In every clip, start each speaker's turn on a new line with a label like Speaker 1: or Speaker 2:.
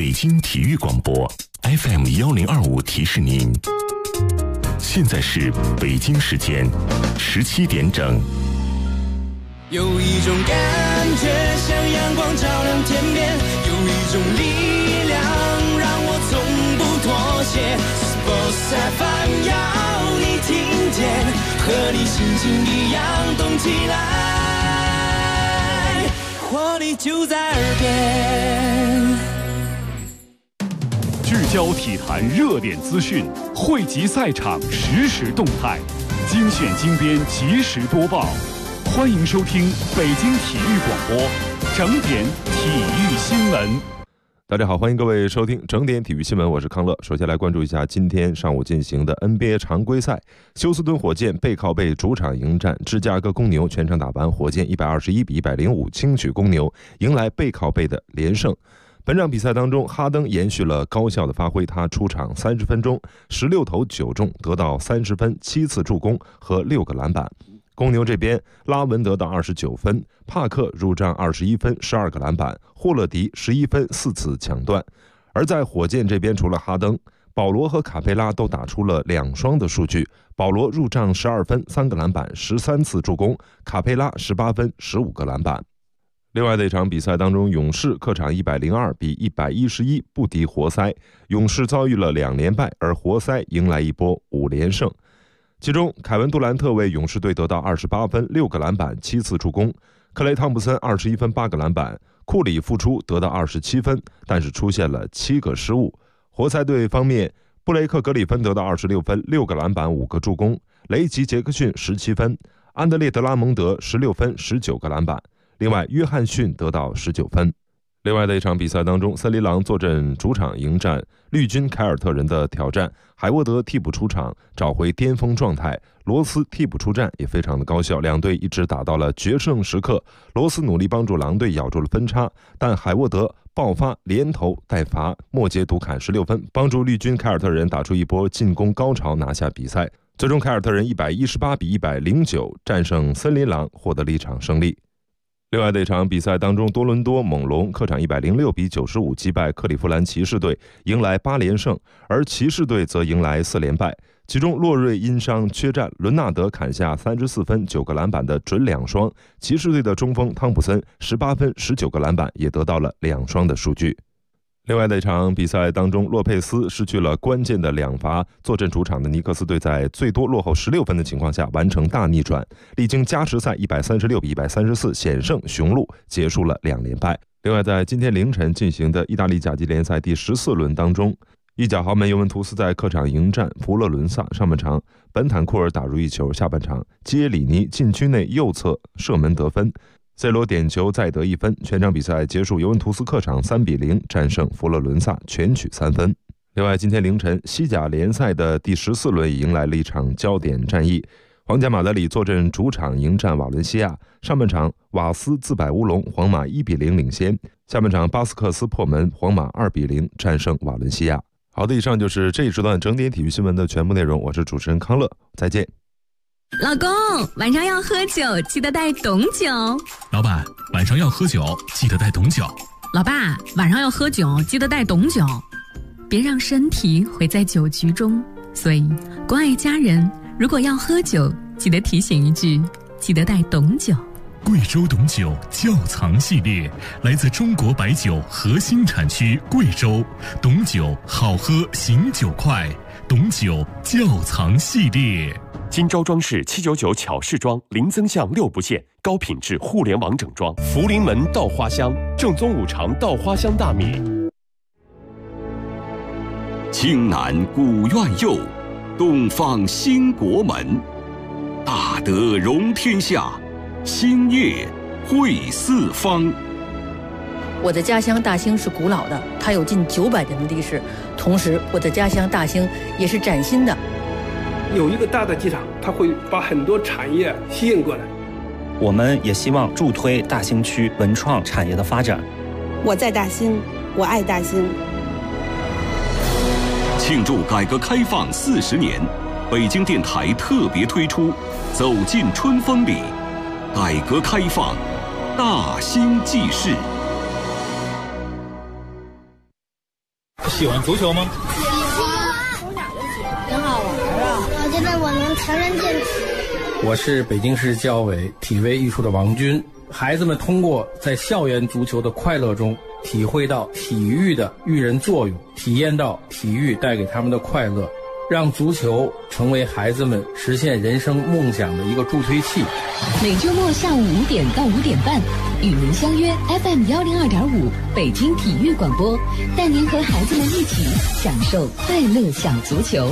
Speaker 1: 北京体育广播 FM1025提示您，现在是北京时间17点整。
Speaker 2: 有一种感觉像阳光照亮天边，有一种力量让我从不妥协。Sports FM 要你听见，和你心情一样动起来，活力就在耳边。
Speaker 3: 聚焦体坛热点资讯，汇集赛场实时动态，精选精编及时播报。欢迎收听北京体育广播整点体育新闻。
Speaker 4: 大家好，欢迎各位收听整点体育新闻，我是康乐。首先来关注一下今天上午进行的 NBA 常规赛，休斯顿火箭背靠背主场迎战芝加哥公牛，全场打完，火箭121-105轻取公牛，迎来背靠背的连胜。本场比赛当中，哈登延续了高效的发挥，他出场30分钟，16投9中，得到30分、7次助攻和6个篮板。公牛这边，拉文得到29分，帕克入账21分、12个篮板，霍勒迪11分、4次抢断。而在火箭这边，除了哈登，保罗和卡佩拉都打出了2双的数据，保罗入账12分、3个篮板、13次助攻，卡佩拉18分、15个篮板。另外的一场比赛当中，勇士客场102-111不敌活塞，勇士遭遇了2连败，而活塞迎来一波5连胜。其中凯文杜兰特为勇士队得到28分、6个篮板、7次助攻，克雷汤普森21分、8个篮板，库里复出得到27分，但是出现了7个失误。活塞队方面，布雷克格里芬得到26分、6个篮板、5个助攻，雷吉杰克逊17分，安德烈德拉蒙德16分、19个篮板，另外约翰逊得到19分。另外的一场比赛当中，森林狼坐镇主场迎战绿军凯尔特人的挑战，海沃德替补出场找回巅峰状态，罗斯替补出战也非常的高效，两队一直打到了决胜时刻。罗斯努力帮助狼队咬住了分差，但海沃德爆发连投带罚，末节独砍16分，帮助绿军凯尔特人打出一波进攻高潮，拿下比赛。最终凯尔特人118-109战胜森林狼，获得了一场胜利。另外的一场比赛当中，多伦多猛龙客场106-95击败克利夫兰骑士队，迎来8连胜，而骑士队则迎来4连败。其中洛瑞因伤缺战，伦纳德砍下34分、9个篮板的准2双，骑士队的中锋汤普森18分、19个篮板，也得到了2双的数据。另外的一场比赛当中，洛佩斯失去了关键的2罚，坐镇主场的尼克斯队在最多落后16分的情况下完成大逆转，历经加时赛136-134险胜雄鹿，结束了2连败。另外在今天凌晨进行的意大利甲级联赛第14轮当中，意甲豪门尤文图斯在客场迎战佛罗伦萨，上半场本坦库尔打入1球，下半场基耶里尼禁区内右侧射门得分，C 罗点球再得1分，全场比赛结束，尤文图斯客场3-0战胜佛罗伦萨，全取3分。另外今天凌晨西甲联赛的第14轮迎来了一场焦点战役，皇家马德里坐镇主场迎战瓦伦西亚，上半场瓦斯自摆乌龙，皇马1-0领先，下半场巴斯克斯破门，皇马2-0战胜瓦伦西亚。好的，以上就是这一时段整点体育新闻的全部内容，我是主持人康乐，再见。
Speaker 5: 老公，晚上要喝酒，记得带董酒。
Speaker 6: 老板，晚上要喝酒，记得带董酒。
Speaker 5: 老爸，晚上要喝酒，记得带董酒。别让身体毁在酒局中，所以关爱家人，如果要喝酒，记得提醒一句，记得带董酒。
Speaker 6: 贵州董酒窖藏系列，来自中国白酒核心产区贵州，董酒好喝醒酒快，董酒窖藏系列。
Speaker 7: 金招装饰799巧饰装，零增项6不限，高品质互联网整装。福临门稻花香，正宗五常稻花香大米。
Speaker 8: 青南古院右，东方兴国门。大德容天下，兴业惠四方。
Speaker 9: 我的家乡大兴是古老的，它有近900年的历史，同时我的家乡大兴也是崭新的。
Speaker 10: 有一个大的机场，它会把很多产业吸引过来。
Speaker 11: 我们也希望助推大兴区文创产业的发展。
Speaker 12: 我在大兴，我爱大兴。
Speaker 8: 庆祝改革开放40年，北京电台特别推出《走进春风里》，改革开放大兴记事。
Speaker 13: 喜欢足球吗？
Speaker 14: 喜欢，挺好玩啊！我觉得我能强身健体。
Speaker 15: 我是北京市教委体卫艺术的王军。孩子们通过在校园足球的快乐中，体会到体育的育人作用，体验到体育带给他们的快乐，让足球成为孩子们实现人生梦想的一个助推器。
Speaker 16: 每周末下午5点到5点半，与您相约 FM 102.5北京体育广播，带您和孩子们一起享受快乐小足球。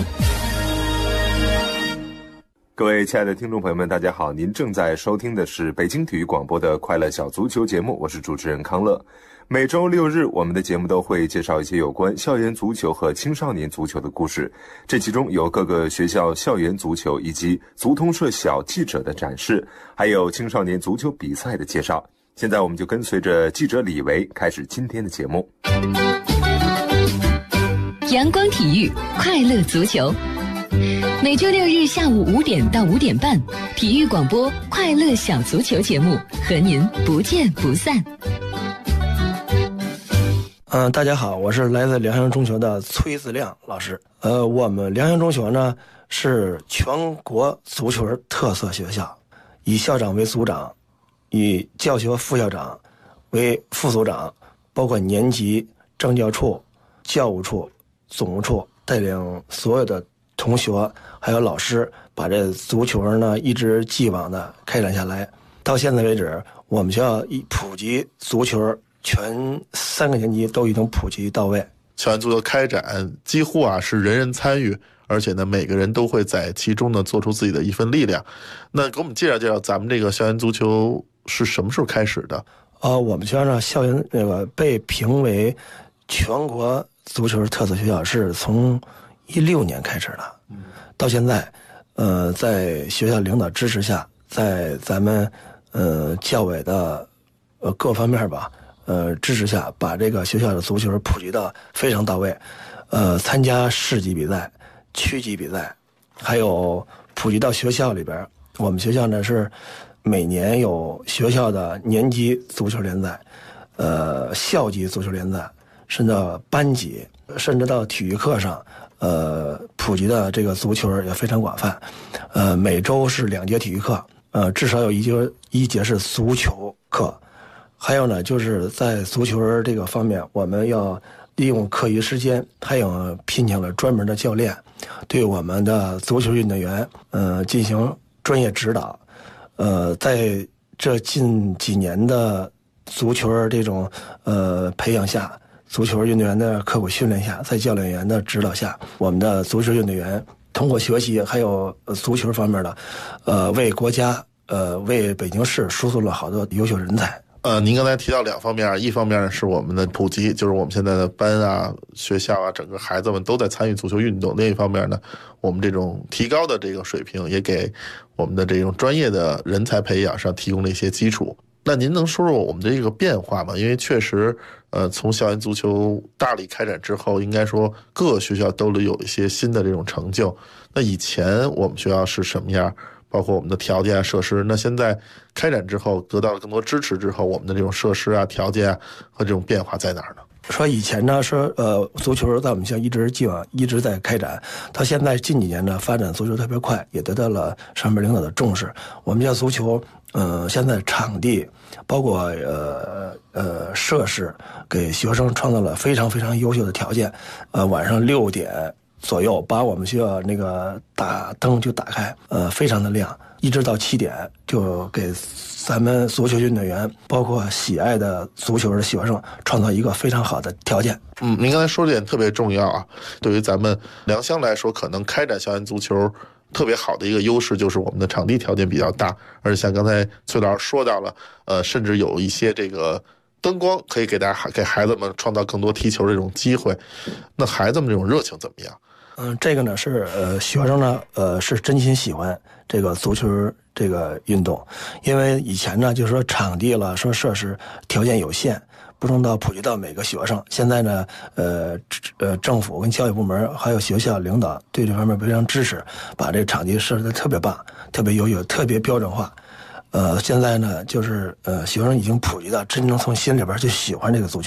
Speaker 4: 各位亲爱的听众朋友们，大家好，您正在收听的是北京体育广播的快乐小足球节目，我是主持人康乐。每周6日，我们的节目都会介绍一些有关校园足球和青少年足球的故事，这其中有各个学校校园足球以及足通社小记者的展示，还有青少年足球比赛的介绍。现在我们就跟随着记者李维开始今天的节目。
Speaker 16: 阳光体育，快乐足球。每周6日下午5点到5点半，体育广播快乐小足球节目和您不见不散。
Speaker 17: 大家好，我是来自良乡中学的崔子亮老师。我们良乡中学呢是全国足球特色学校，以校长为组长，以教学副校长为副组长，包括年级、政教处、教务处、总务处，带领所有的同学还有老师，把这足球呢一直既往的开展下来。到现在为止，我们学校普及足球全3个年级都已经普及到位。
Speaker 18: 校园足球开展几乎是人人参与，而且呢每个人都会在其中呢做出自己的一份力量。那给我们介绍介绍咱们这个校园足球是什么时候开始的？
Speaker 17: 我们学校呢校园被评为全国足球特色学校是从16年开始的，到现在，在学校领导支持下，在咱们教委的各方面吧，支持下，把这个学校的足球普及到非常到位，参加市级比赛、区级比赛，还有普及到学校里边。我们学校呢是每年有学校的年级足球联赛，校级足球联赛，甚至到班级，甚至到体育课上。普及的这个足球也非常广泛，每周是2节体育课，至少有一节是足球课。还有呢，就是在足球这个方面，我们要利用课余时间，还有聘请了专门的教练，对我们的足球运动员，进行专业指导。在这近几年的足球这种培养下。足球运动员的刻苦训练下，在教练员的指导下，我们的足球运动员通过学习还有足球方面的，为国家为北京市输出了好多优秀人才。
Speaker 18: 您刚才提到2方面，一方面是我们的普及，就是我们现在的班学校整个孩子们都在参与足球运动；另一方面呢，我们这种提高的这个水平，也给我们的这种专业的人才培养上提供了一些基础。那您能说说我们的这个变化吗？因为确实，从校园足球大力开展之后，应该说各个学校都有一些新的这种成就。那以前我们学校是什么样？包括我们的条件设施。那现在开展之后，得到了更多支持之后，我们的这种设施条件和这种变化在哪儿呢？
Speaker 17: 说以前呢，足球在我们学校一直在开展，到现在近几年呢，发展足球特别快，也得到了上面领导的重视。我们学校足球，现在场地包括设施，给学生创造了非常非常优秀的条件。晚上6点左右，把我们学校那个灯就打开，非常的亮，一直到7点，就给咱们足球运动员，包括喜爱的足球的学生，创造一个非常好的条件。
Speaker 18: 您刚才说这点特别重要对于咱们良乡来说，可能开展校园足球特别好的一个优势就是我们的场地条件比较大，而且像刚才崔老师说到了，甚至有一些这个灯光可以给孩子们创造更多踢球的这种机会。那孩子们这种热情怎么样？
Speaker 17: 这个呢是学生呢是真心喜欢这个足球这个运动，因为以前呢就是说场地了，说设施条件有限，不能普及到每个学生。现在呢政府跟教育部门还有学校领导对这方面非常支持，把这场地设置的特别棒，特别优秀，特别标准化。现在呢就是学生已经普及到真正从心里边就喜欢这个足球。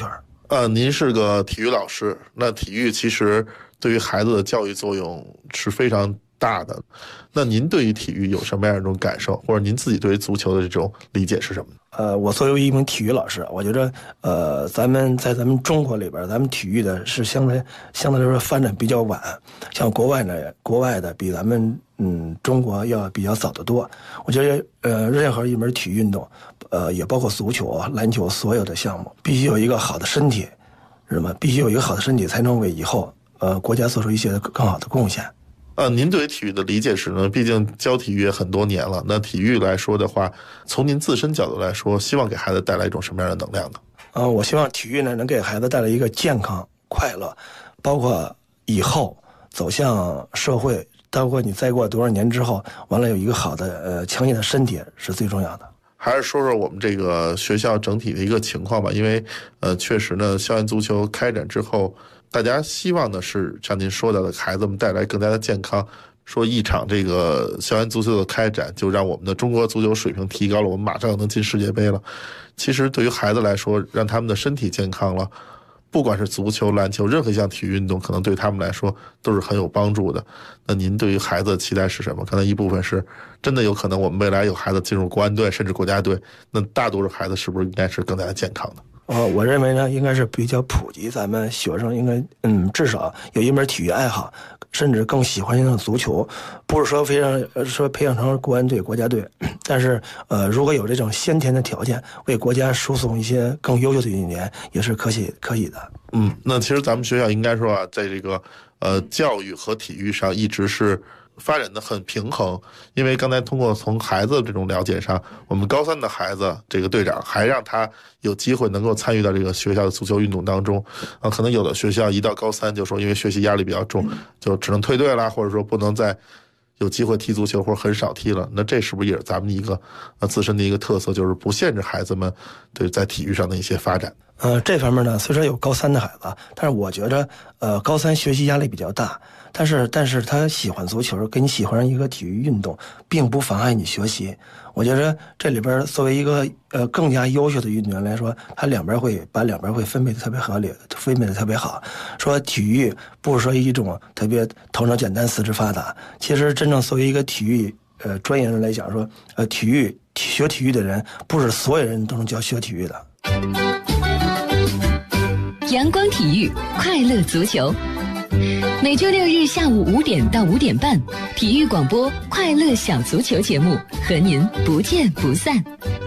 Speaker 18: 您是个体育老师，那体育其实对于孩子的教育作用是非常大的。那您对于体育有什么样一种感受，或者您自己对于足球的这种理解是什么呢？
Speaker 17: 我作为一名体育老师，我觉得咱们中国里边，咱们体育的是相对来说发展比较晚，像国外的比咱们中国要比较早得多。我觉得任何一门体育运动，也包括足球、篮球，所有的项目必须有一个好的身体，是吗？必须有一个好的身体，才能为以后国家做出一些更好的贡献。
Speaker 18: 您对于体育的理解是呢？毕竟教体育也很多年了，那体育来说的话，从您自身角度来说，希望给孩子带来一种什么样的能量呢？
Speaker 17: 我希望体育呢能给孩子带来一个健康、快乐，包括以后走向社会，包括你再过多少年之后，完了有一个好的强健的身体是最重要的。
Speaker 18: 还是说说我们这个学校整体的一个情况吧，因为确实呢，校园足球开展之后，大家希望的是像您说到的，孩子们带来更加的健康。说一场这个校园足球的开展，就让我们的中国足球水平提高了，我们马上能进世界杯了。其实对于孩子来说，让他们的身体健康了，不管是足球、篮球，任何一项体育运动，可能对他们来说都是很有帮助的。那您对于孩子的期待是什么？可能一部分是真的有可能我们未来有孩子进入国安队甚至国家队，那大多数孩子是不是应该是更加的健康的？
Speaker 17: 我认为呢，应该是比较普及，咱们学生应该至少有一门体育爱好，甚至更喜欢上足球，不是说非常说培养成国安队、国家队，但是如果有这种先天的条件，为国家输送一些更优秀的运动员，也是可以的。
Speaker 18: 那其实咱们学校应该说啊，在这个教育和体育上一直是发展的很平衡，因为刚才通过从孩子这种了解上，我们高3的孩子这个队长还让他有机会能够参与到这个学校的足球运动当中可能有的学校一到高3就说因为学习压力比较重，就只能退队啦，或者说不能再有机会踢足球或者很少踢了。那这是不是也是咱们的一个自身的一个特色，就是不限制孩子们对在体育上的一些发展？
Speaker 17: 这方面呢，虽说有高3的孩子，但是我觉得高3学习压力比较大，但是他喜欢足球，跟你喜欢上一个体育运动，并不妨碍你学习。我觉得这里边作为一个更加优秀的运动员来说，他把两边会分配的特别合理，分配的特别好。说体育不是说一种特别头脑简单四肢发达，其实真正作为一个体育专业人来讲说，学体育的人不是所有人都能叫学体育的。
Speaker 16: 阳光体育，快乐足球。每周6日下午5点到5点半，体育广播快乐小足球节目和您不见不散。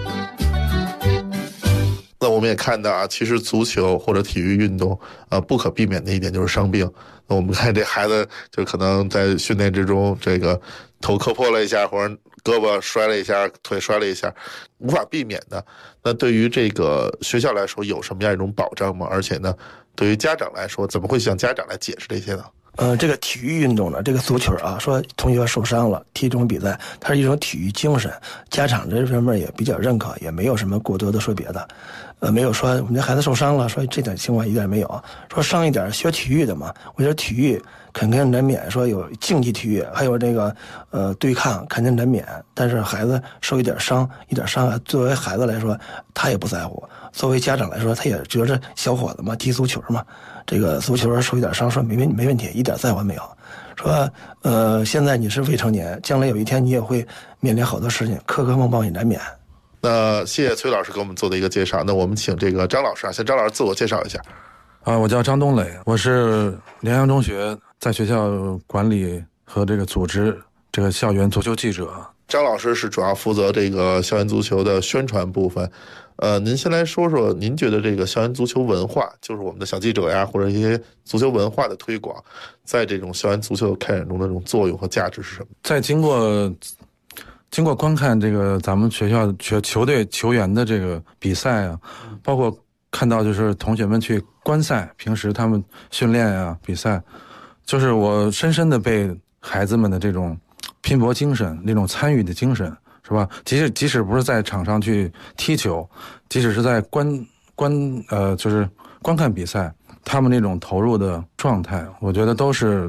Speaker 18: 那我们也看到啊，其实足球或者体育运动不可避免的一点就是伤病。那我们看这孩子就可能在训练之中，这个头磕破了一下，或者胳膊摔了一下，腿摔了一下，无法避免的。那对于这个学校来说，有什么样一种保障吗？而且呢，对于家长来说，怎么会向家长来解释这些呢？
Speaker 17: 这个体育运动呢，这个足球啊，说同学受伤了，踢这种比赛，它是一种体育精神，家长这方面也比较认可，也没有什么过多的说别的，没有说我们家孩子受伤了，说这点情况一点没有，说伤一点学体育的嘛，我觉得体育肯定难免说有竞技体育，还有这个对抗肯定难免，但是孩子受一点伤害，作为孩子来说他也不在乎，作为家长来说他也觉得小伙子嘛，踢足球嘛，这个足球受一点伤，说没问题，一点在乎没有。说现在你是未成年，将来有一天你也会面临好多事情，磕磕碰碰也难免。
Speaker 18: 那谢谢崔老师给我们做的一个介绍，那我们请这个张老师先张老师自我介绍一下。
Speaker 13: 我叫张东磊，我是联阳中学在学校管理和这个组织这个校园足球记者。
Speaker 18: 张老师是主要负责这个校园足球的宣传部分。您先来说说，您觉得这个校园足球文化，就是我们的小记者呀，或者一些足球文化的推广，在这种校园足球开展中的这种作用和价值是什么？
Speaker 13: 在经过观看这个咱们学校球队球员的这个比赛啊，包括看到就是同学们去观赛，平时他们训练啊比赛，就是我深深的被孩子们的这种拼搏精神，那种参与的精神，是吧？即使不是在场上去踢球，即使是在就是观看比赛，他们那种投入的状态，我觉得都是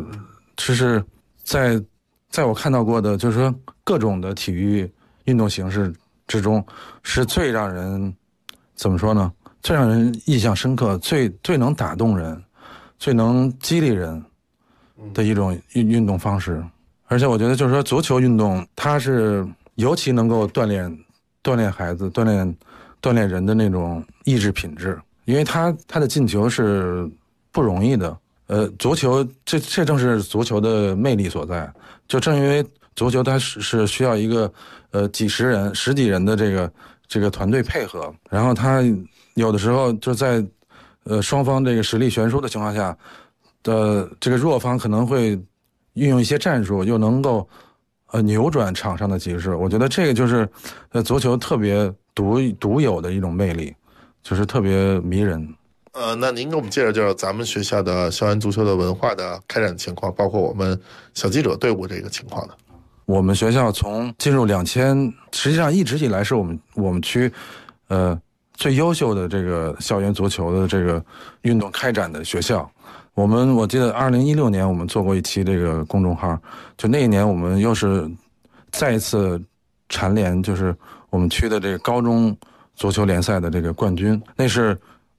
Speaker 13: 在我看到过的，就是说各种的体育运动形式之中，是最让人怎么说呢？ 最让人印象深刻、最能打动人、最能激励人的一种运动方式。而且我觉得就是说足球运动它是尤其能够锻炼孩子、锻炼人的那种意志品质，因为他的进球是不容易的。足球这正是足球的魅力所在。就正因为足球它是需要一个十几人的这个团队配合，然后他有的时候就在双方这个实力悬殊的情况下的这个弱方可能会运用一些战术，又能够扭转场上的局势。我觉得这个就是足球特别独有的一种魅力，就是特别迷人。
Speaker 18: 那您给我们介绍咱们学校的校园足球的文化的开展情况，包括我们小记者队伍这个情况的。
Speaker 13: 我们学校从进入2000，实际上一直以来是我们区最优秀的这个校园足球的这个运动开展的学校。我记得2016年我们做过一期这个公众号，就那一年我们又是再一次蝉联就是我们区的这个高中足球联赛的这个冠军，那是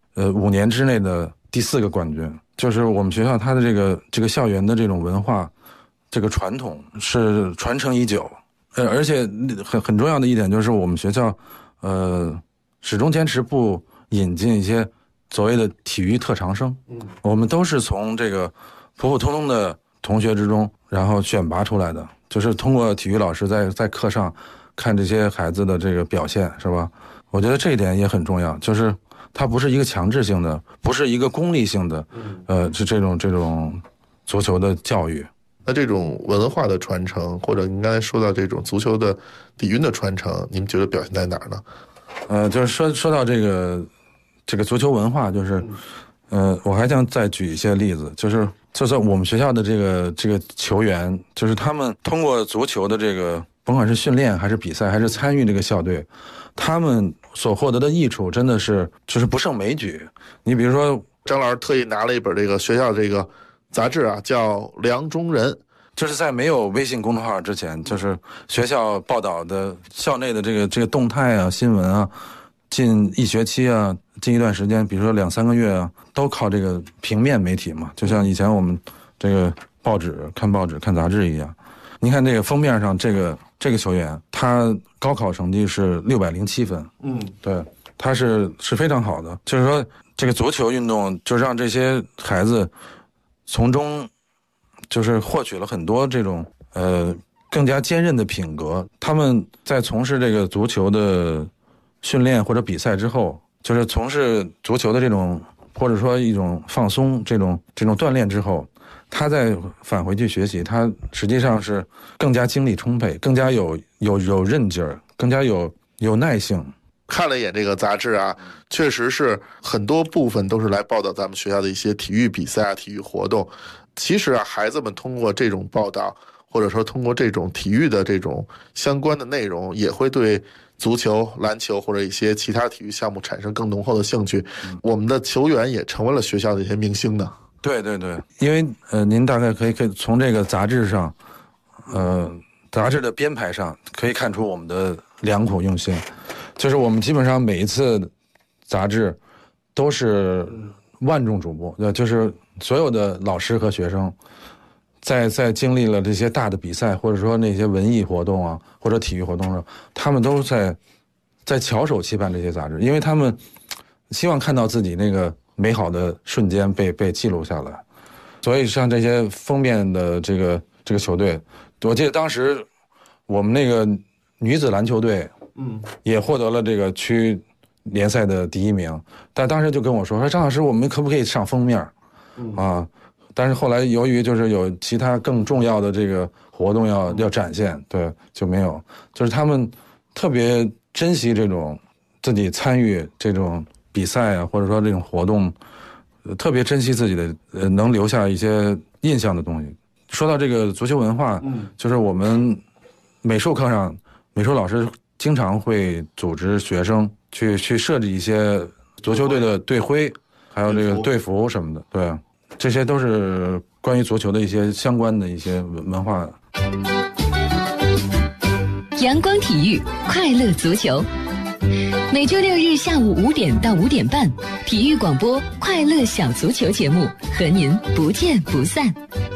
Speaker 13: 5年之内的第4个冠军。就是我们学校它的这个校园的这种文化这个传统是传承已久，而且很重要的一点就是我们学校始终坚持不引进一些所谓的体育特长生。我们都是从这个普普通通的同学之中然后选拔出来的，就是通过体育老师在课上看这些孩子的这个表现，是吧？我觉得这一点也很重要，就是它不是一个强制性的，不是一个功利性的是这种足球的教育。
Speaker 18: 那这种文化的传承，或者您刚才说到这种足球的底蕴的传承，你们觉得表现在哪儿呢？
Speaker 13: 就是说到这个足球文化，就是我还想再举一些例子，就是我们学校的这个球员，就是他们通过足球的这个甭管是训练还是比赛还是参与这个校队，他们所获得的益处真的是就是不胜枚举。你比如说
Speaker 18: 张老师特意拿了一本这个学校这个杂志啊，叫《梁中人》，
Speaker 13: 就是在没有微信公众号之前，就是学校报道的校内的这个动态啊、新闻啊，近一学期啊，近一段时间，比如说2-3个月啊，都靠这个平面媒体嘛，就像以前我们这个看报纸、看杂志一样。你看这个封面上这个球员，他高考成绩是607分，对，他是非常好的。就是说，这个足球运动就让这些孩子从中就是获取了很多这种更加坚韧的品格。他们在从事这个足球的训练或者比赛之后，就是从事足球的这种或者说一种放松这种锻炼之后，他再返回去学习，他实际上是更加精力充沛，更加有韧劲儿，更加有耐性。
Speaker 18: 看了一眼这个杂志啊，确实是很多部分都是来报道咱们学校的一些体育比赛啊、体育活动。其实啊，孩子们通过这种报道，或者说通过这种体育的这种相关的内容，也会对足球、篮球或者一些其他体育项目产生更浓厚的兴趣。我们的球员也成为了学校的一些明星呢。
Speaker 13: 对对对，因为您大概可以从这个杂志上，杂志的编排上可以看出我们的良苦用心。就是我们基本上每一次杂志都是万众瞩目，就是所有的老师和学生在经历了这些大的比赛，或者说那些文艺活动啊，或者体育活动上，他们都在翘首期盼这些杂志，因为他们希望看到自己那个美好的瞬间被记录下来。所以像这些封面的这个球队，我记得当时我们那个女子篮球队也获得了这个区联赛的第1名，但当时就跟我说张老师，我们可不可以上封面啊？但是后来由于就是有其他更重要的这个活动要展现，对，就没有。就是他们特别珍惜这种自己参与这种比赛啊，或者说这种活动，特别珍惜自己的能留下一些印象的东西。说到这个足球文化，就是我们美术课上，美术老师经常会组织学生去设计一些足球队的队徽，还有这个队服什么的，对，这些都是关于足球的一些相关的一些文化。
Speaker 16: 阳光体育，快乐足球。 每周6日下午5点到5点半，体育广播快乐小足球节目和您不见不散。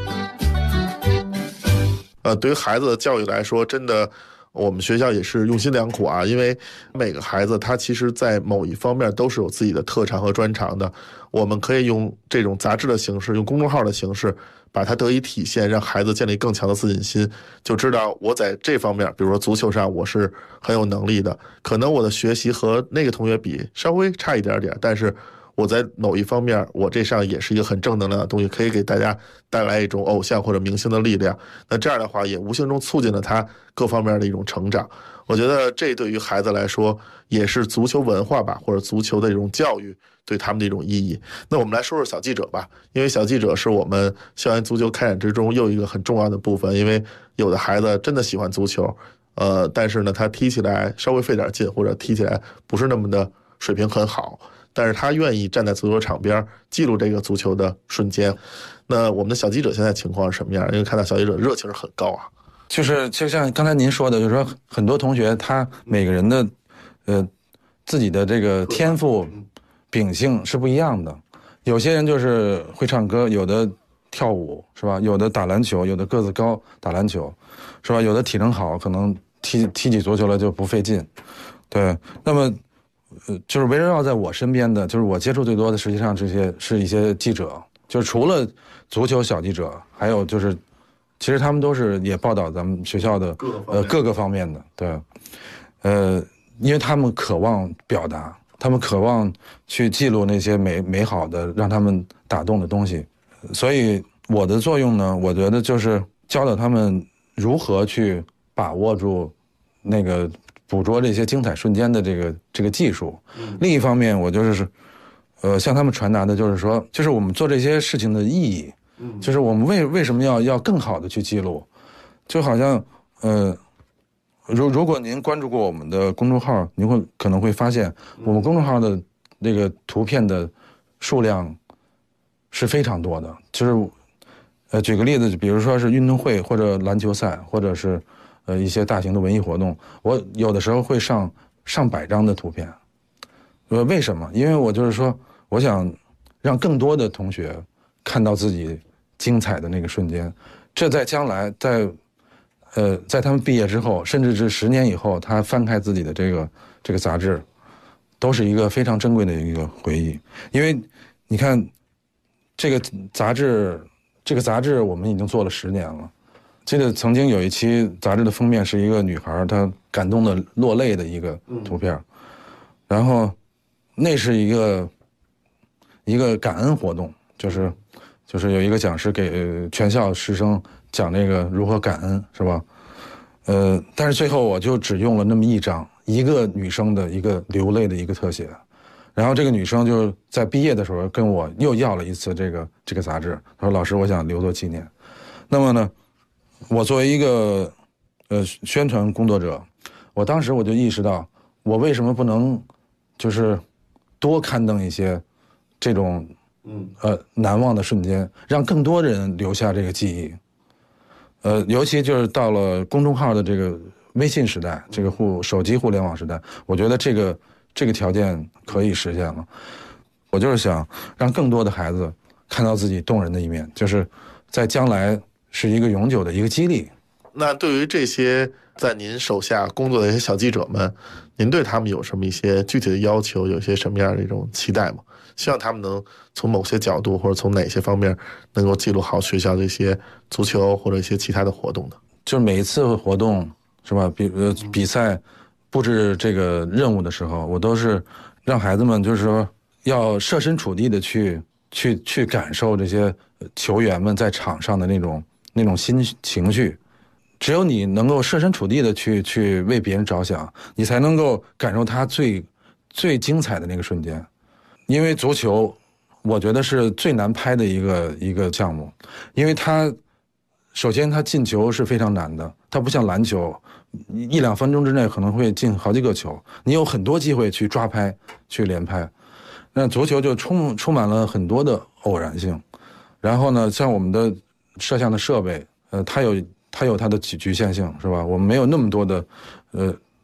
Speaker 18: 对于孩子的教育来说，真的我们学校也是用心良苦啊，因为每个孩子他其实在某一方面都是有自己的特长和专长的，我们可以用这种杂志的形式，用公众号的形式把它得以体现，让孩子建立更强的自信心，就知道我在这方面，比如说足球上我是很有能力的，可能我的学习和那个同学比稍微差一点点，但是我在某一方面我这上也是一个很正能量的东西，可以给大家带来一种偶像或者明星的力量，那这样的话也无形中促进了他各方面的一种成长。我觉得这对于孩子来说也是足球文化吧，或者足球的一种教育对他们的一种意义。那我们来说说小记者吧，因为小记者是我们校园足球开展之中又一个很重要的部分，因为有的孩子真的喜欢足球，但是呢他踢起来稍微费点劲，或者踢起来不是那么的水平很好，但是他愿意站在足球场边记录这个足球的瞬间。那我们的小记者现在情况是什么样？因为看到小记者热情是很高啊。
Speaker 13: 就像刚才您说的，就是说很多同学他每个人的自己的这个天赋秉性是不一样的，有些人就是会唱歌，有的跳舞是吧，有的打篮球，有的个子高打篮球是吧，有的体能好，可能踢起足球来就不费劲。对，那么就是围绕在我身边的，就是我接触最多的实际上这些是一些记者，就是除了足球小记者，还有就是其实他们都是也报道咱们学校的各个方面的。对，因为他们渴望表达，他们渴望去记录那些美好的让他们打动的东西，所以我的作用呢，我觉得就是教导他们如何去把握住那个捕捉这些精彩瞬间的这个技术。另一方面我就是向他们传达的就是说，就是我们做这些事情的意义，就是我们为什么要更好的去记录。就好像如果您关注过我们的公众号，您可能会发现我们公众号的那个图片的数量是非常多的。就是举个例子，比如说是运动会或者篮球赛，或者是一些大型的文艺活动，我有的时候会上百张的图片。为什么？因为我就是说我想让更多的同学看到自己精彩的那个瞬间，这在将来在他们毕业之后，甚至是10年以后，他翻开自己的这个杂志，都是一个非常珍贵的一个回忆。因为你看这个杂志我们已经做了10年了。记得曾经有一期杂志的封面是一个女孩，她感动的落泪的一个图片，然后那是一个感恩活动，就是有一个讲师给全校师生讲那个如何感恩，是吧？但是最后我就只用了那么一张，一个女生的一个流泪的一个特写，然后这个女生就在毕业的时候跟我又要了一次这个杂志，她说老师我想留作纪念。那么呢，我作为一个宣传工作者，我当时我就意识到，我为什么不能就是多刊登一些这种难忘的瞬间，让更多人留下这个记忆。尤其就是到了公众号的这个微信时代，这个手机互联网时代，我觉得这个条件可以实现了。我就是想让更多的孩子看到自己动人的一面，就是在将来是一个永久的一个激励。
Speaker 18: 那对于这些在您手下工作的一些小记者们，您对他们有什么一些具体的要求，有些什么样的一种期待吗？希望他们能从某些角度或者从哪些方面能够记录好学校的一些足球或者一些其他的活动的。
Speaker 13: 就是每一次活动是吧，比赛布置这个任务的时候，我都是让孩子们就是说要设身处地的去感受这些球员们在场上的那种心情绪。只有你能够设身处地的去为别人着想，你才能够感受他最精彩的那个瞬间。因为足球我觉得是最难拍的一个项目，因为首先它进球是非常难的，它不像篮球1-2分钟之内可能会进好几个球，你有很多机会去抓拍去连拍。那足球就充满了很多的偶然性。然后呢，像我们的摄像的设备它有它的局限性，是吧？我们没有那么多的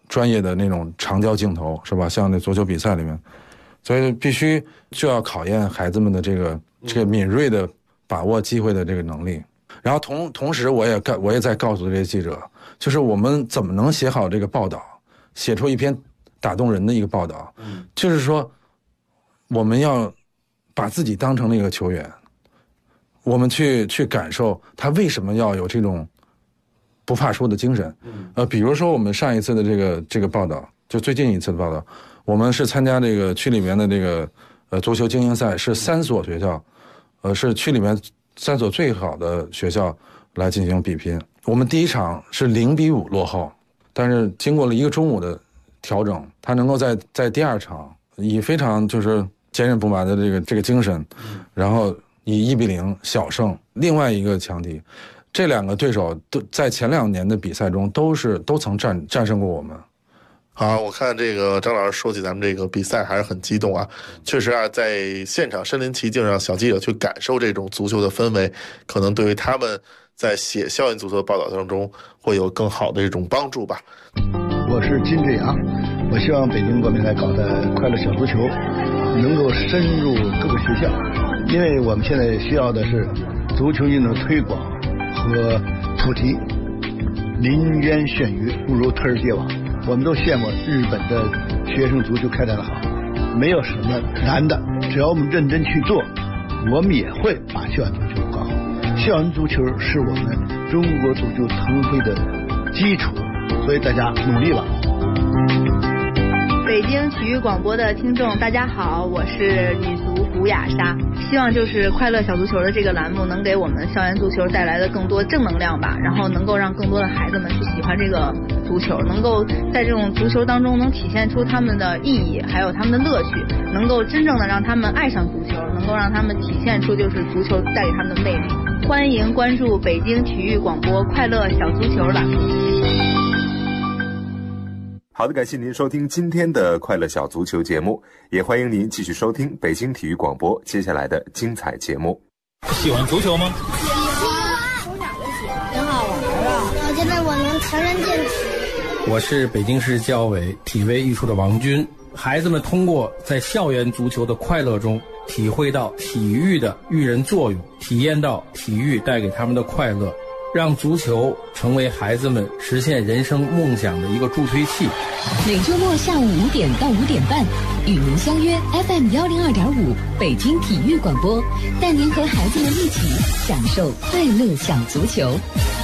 Speaker 13: 专业的那种长焦镜头，是吧？像那足球比赛里面，所以必须就要考验孩子们的这个敏锐的把握机会的这个能力。然后同时我也在告诉这些记者，就是我们怎么能写好这个报道，写出一篇打动人的一个报道，就是说我们要把自己当成那个球员，我们去感受他为什么要有这种不怕输的精神。比如说我们上一次的这个报道，就最近一次的报道，我们是参加这个区里面的这个足球精英赛，是3所学校，是区里面3所最好的学校来进行比拼。我们第一场是0-5落后，但是经过了1个中午的调整，他能够在第2场以非常就是坚韧不拔的这个精神，然后以1-0小胜另外一个强敌。这2个对手都在前2年的比赛中都曾战胜过我们。
Speaker 18: 好，我看这个张老师说起咱们这个比赛还是很激动啊，确实啊，在现场身临其境让小记者去感受这种足球的氛围，可能对于他们在写校园足球的报道当中会有更好的这种帮助吧。
Speaker 19: 我是金志阳，我希望北京国民台搞的快乐小足球能够深入各个学校，因为我们现在需要的是足球运动推广和普及。林渊炫鱼不如特尔结网，我们都羡慕日本的学生足球开展的好，没有什么难的，只要我们认真去做，我们也会把校园足球搞好。校园足球是我们中国足球腾飞的基础，所以大家努力吧。
Speaker 20: 北京体育广播的听众大家好，我是女足古雅莎，希望就是快乐小足球的这个栏目能给我们校园足球带来的更多正能量吧，然后能够让更多的孩子们去喜欢这个足球，能够在这种足球当中能体现出他们的意义还有他们的乐趣，能够真正的让他们爱上足球，能够让他们体现出就是足球带给他们的魅力。欢迎关注北京体育广播快乐小足球栏目。
Speaker 4: 好的，感谢您收听今天的快乐小足球节目，也欢迎您继续收听北京体育广播接下来的精彩节目。
Speaker 21: 喜欢足球吗？
Speaker 14: 喜欢，挺好玩啊！我觉得我能强身健体。
Speaker 15: 我是北京市教委体卫艺术的王军。孩子们通过在校园足球的快乐中，体会到体育的育人作用，体验到体育带给他们的快乐，让足球成为孩子们实现人生梦想的一个助推器。
Speaker 16: 每周末下午5点到5点半，与您相约 FM102.5北京体育广播，带您和孩子们一起享受快乐小足球。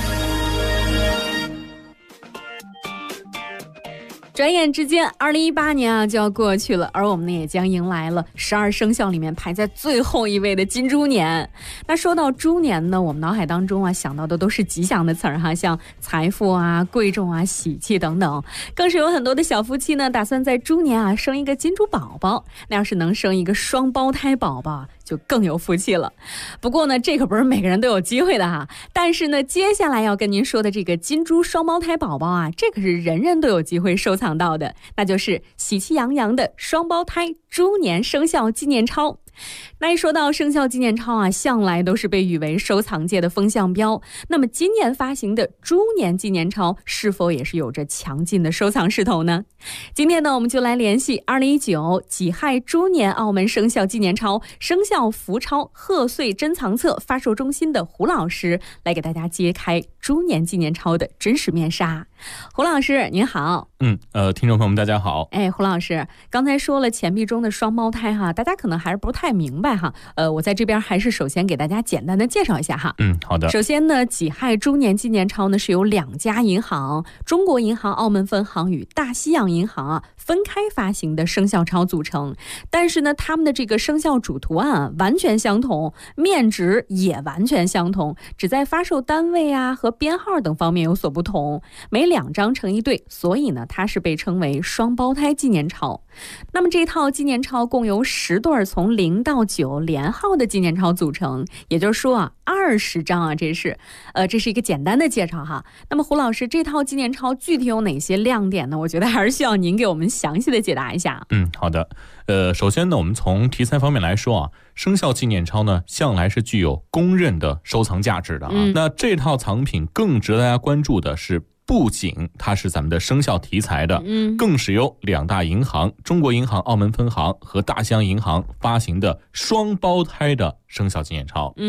Speaker 5: 转眼之间2018年就要过去了，而我们呢也将迎来了12生肖里面排在最后一位的金猪年。那说到猪年呢，我们脑海当中想到的都是吉祥的词儿哈，像财富贵重喜气等等，更是有很多的小夫妻呢打算在猪年生一个金猪宝宝。那要是能生一个双胞胎宝宝就更有福气了。不过呢，这可不是每个人都有机会的哈。但是呢，接下来要跟您说的这个金猪双胞胎宝宝这可是人人都有机会收藏到的，那就是喜气洋洋的双胞胎猪年生肖纪念钞。那一说到生肖纪念钞向来都是被誉为收藏界的风向标。那么今年发行的猪年纪念钞是否也是有着强劲的收藏势头呢？今天呢，我们就来联系2019己亥猪年澳门生肖纪念钞生肖福钞贺岁珍藏册发售中心的胡老师，来给大家揭开猪年纪念钞的真实面纱。胡老师您好。
Speaker 21: 听众朋友们大家好。
Speaker 5: 胡老师刚才说了钱币中的双胞胎大家可能还是不太明白我在这边还是首先给大家简单的介绍一下
Speaker 21: 好的。
Speaker 5: 首先呢，己亥猪年纪念钞呢是由2家银行中国银行澳门分行与大西洋银行分开发行的生肖钞组成，但是呢他们的这个生肖主图案完全相同，面值也完全相同，只在发售单位和编号等方面有所不同，每2张成一对，所以呢它是被称为双胞胎纪念钞。那么这套纪念钞共由10对从0到9连号的纪念钞组成，也就是说20张这是一个简单的介绍哈。那么胡老师，这套纪念钞具体有哪些亮点呢？我觉得还是需要您给我们详细的解答一下。
Speaker 21: 好的。首先呢，我们从题材方面来说生肖纪念钞呢向来是具有公认的收藏价值的那这套藏品更值得大家关注的是不仅它是咱们的生肖题材的，更是由2大银行中国银行澳门分行和大西洋银行发行的双胞胎的生肖纪念钞。